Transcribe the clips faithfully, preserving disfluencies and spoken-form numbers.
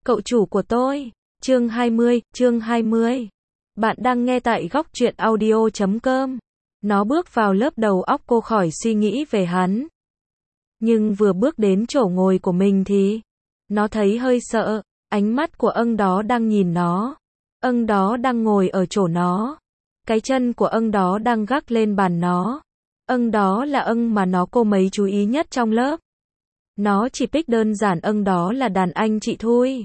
Cậu chủ của tôi. Chương hai mươi, chương hai mươi. Bạn đang nghe tại góc truyện audio chấm com. Nó bước vào lớp, đầu óc cô khỏi suy nghĩ về hắn. Nhưng vừa bước đến chỗ ngồi của mình thì nó thấy hơi sợ. Ánh mắt của ân đó đang nhìn nó. Ân đó đang ngồi ở chỗ nó. Cái chân của ân đó đang gác lên bàn nó. Ân đó là ân mà nó cô mấy chú ý nhất trong lớp. Nó chỉ pick đơn giản ân đó là đàn anh chị thôi.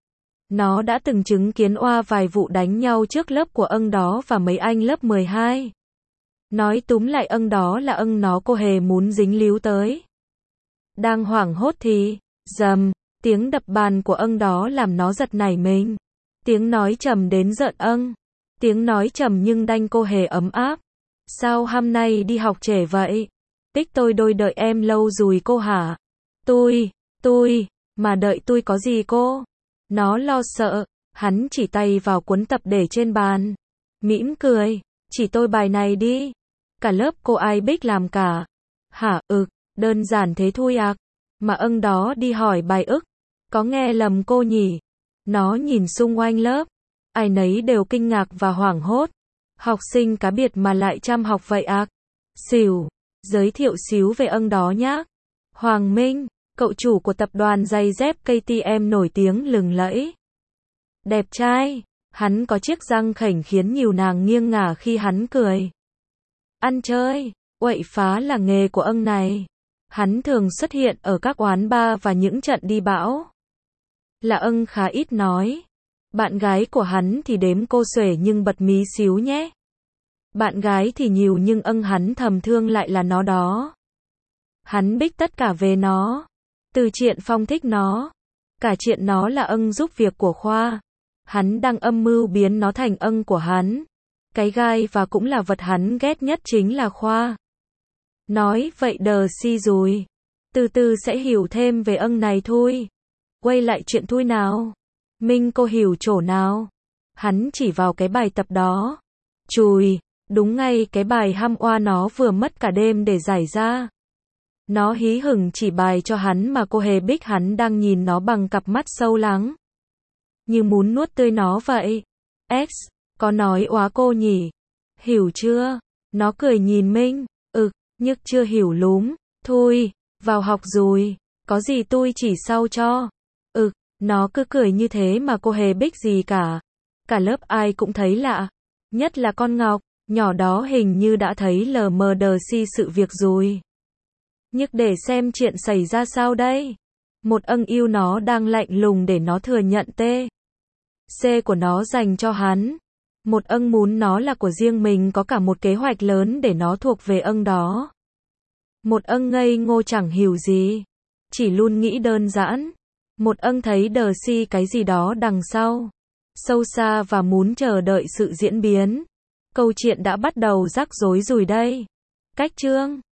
Nó đã từng chứng kiến oa vài vụ đánh nhau trước lớp của ân đó và mấy anh lớp mười hai. Nói túm lại ân đó là ân nó cô hề muốn dính líu tới. Đang hoảng hốt thì, dầm, tiếng đập bàn của ân đó làm nó giật nảy mình. Tiếng nói trầm đến rợn ân. Tiếng nói trầm nhưng đanh cô hề ấm áp. Sao hôm nay đi học trễ vậy? Tích tôi đôi đợi em lâu rồi cô hả? Tôi, tôi, mà đợi tôi có gì cô? Nó lo sợ, hắn chỉ tay vào cuốn tập để trên bàn. Mỉm cười, chỉ tôi bài này đi. Cả lớp cô ai biết làm cả. Hả, ực, đơn giản thế thôi ạ. À. Mà ân đó đi hỏi bài ức. Có nghe lầm cô nhỉ? Nó nhìn xung quanh lớp. Ai nấy đều kinh ngạc và hoảng hốt. Học sinh cá biệt mà lại chăm học vậy ạ. À. Xỉu, giới thiệu xíu về ân đó nhá. Hoàng Minh, cậu chủ của tập đoàn giày dép ca tê em nổi tiếng lừng lẫy. Đẹp trai, hắn có chiếc răng khểnh khiến nhiều nàng nghiêng ngả khi hắn cười. Ăn chơi, quậy phá là nghề của ân này. Hắn thường xuất hiện ở các quán bar và những trận đi bão. Là ân khá ít nói. Bạn gái của hắn thì đếm cô xuể nhưng bật mí xíu nhé. Bạn gái thì nhiều nhưng ân hắn thầm thương lại là nó đó. Hắn biết tất cả về nó. Từ chuyện Phong thích nó. Cả chuyện nó là ân giúp việc của Khoa. Hắn đang âm mưu biến nó thành ân của hắn. Cái gai và cũng là vật hắn ghét nhất chính là Khoa. Nói vậy đờ si rồi. Từ từ sẽ hiểu thêm về ân này thôi. Quay lại chuyện thôi nào. Minh cô hiểu chỗ nào? Hắn chỉ vào cái bài tập đó. Chùi, đúng ngay cái bài hăm oa nó vừa mất cả đêm để giải ra. Nó hí hửng chỉ bài cho hắn mà cô hề biết hắn đang nhìn nó bằng cặp mắt sâu lắng. Như muốn nuốt tươi nó vậy. X, có nói oá cô nhỉ? Hiểu chưa? Nó cười nhìn Minh. Ực, nhưng chưa hiểu lúm. Thôi, vào học rồi. Có gì tôi chỉ sau cho. Ực, nó cứ cười như thế mà cô hề biết gì cả. Cả lớp ai cũng thấy lạ. Nhất là con Ngọc, nhỏ đó hình như đã thấy lờ mờ đờ si sự việc rồi. Nhưng để xem chuyện xảy ra sao đây. Một ân yêu nó đang lạnh lùng để nó thừa nhận tê. C của nó dành cho hắn. Một ân muốn nó là của riêng mình, có cả một kế hoạch lớn để nó thuộc về ân đó. Một ân ngây ngô chẳng hiểu gì. Chỉ luôn nghĩ đơn giản. Một ân thấy đờ si cái gì đó đằng sau. Sâu xa và muốn chờ đợi sự diễn biến. Câu chuyện đã bắt đầu rắc rối rồi đây. Cách chương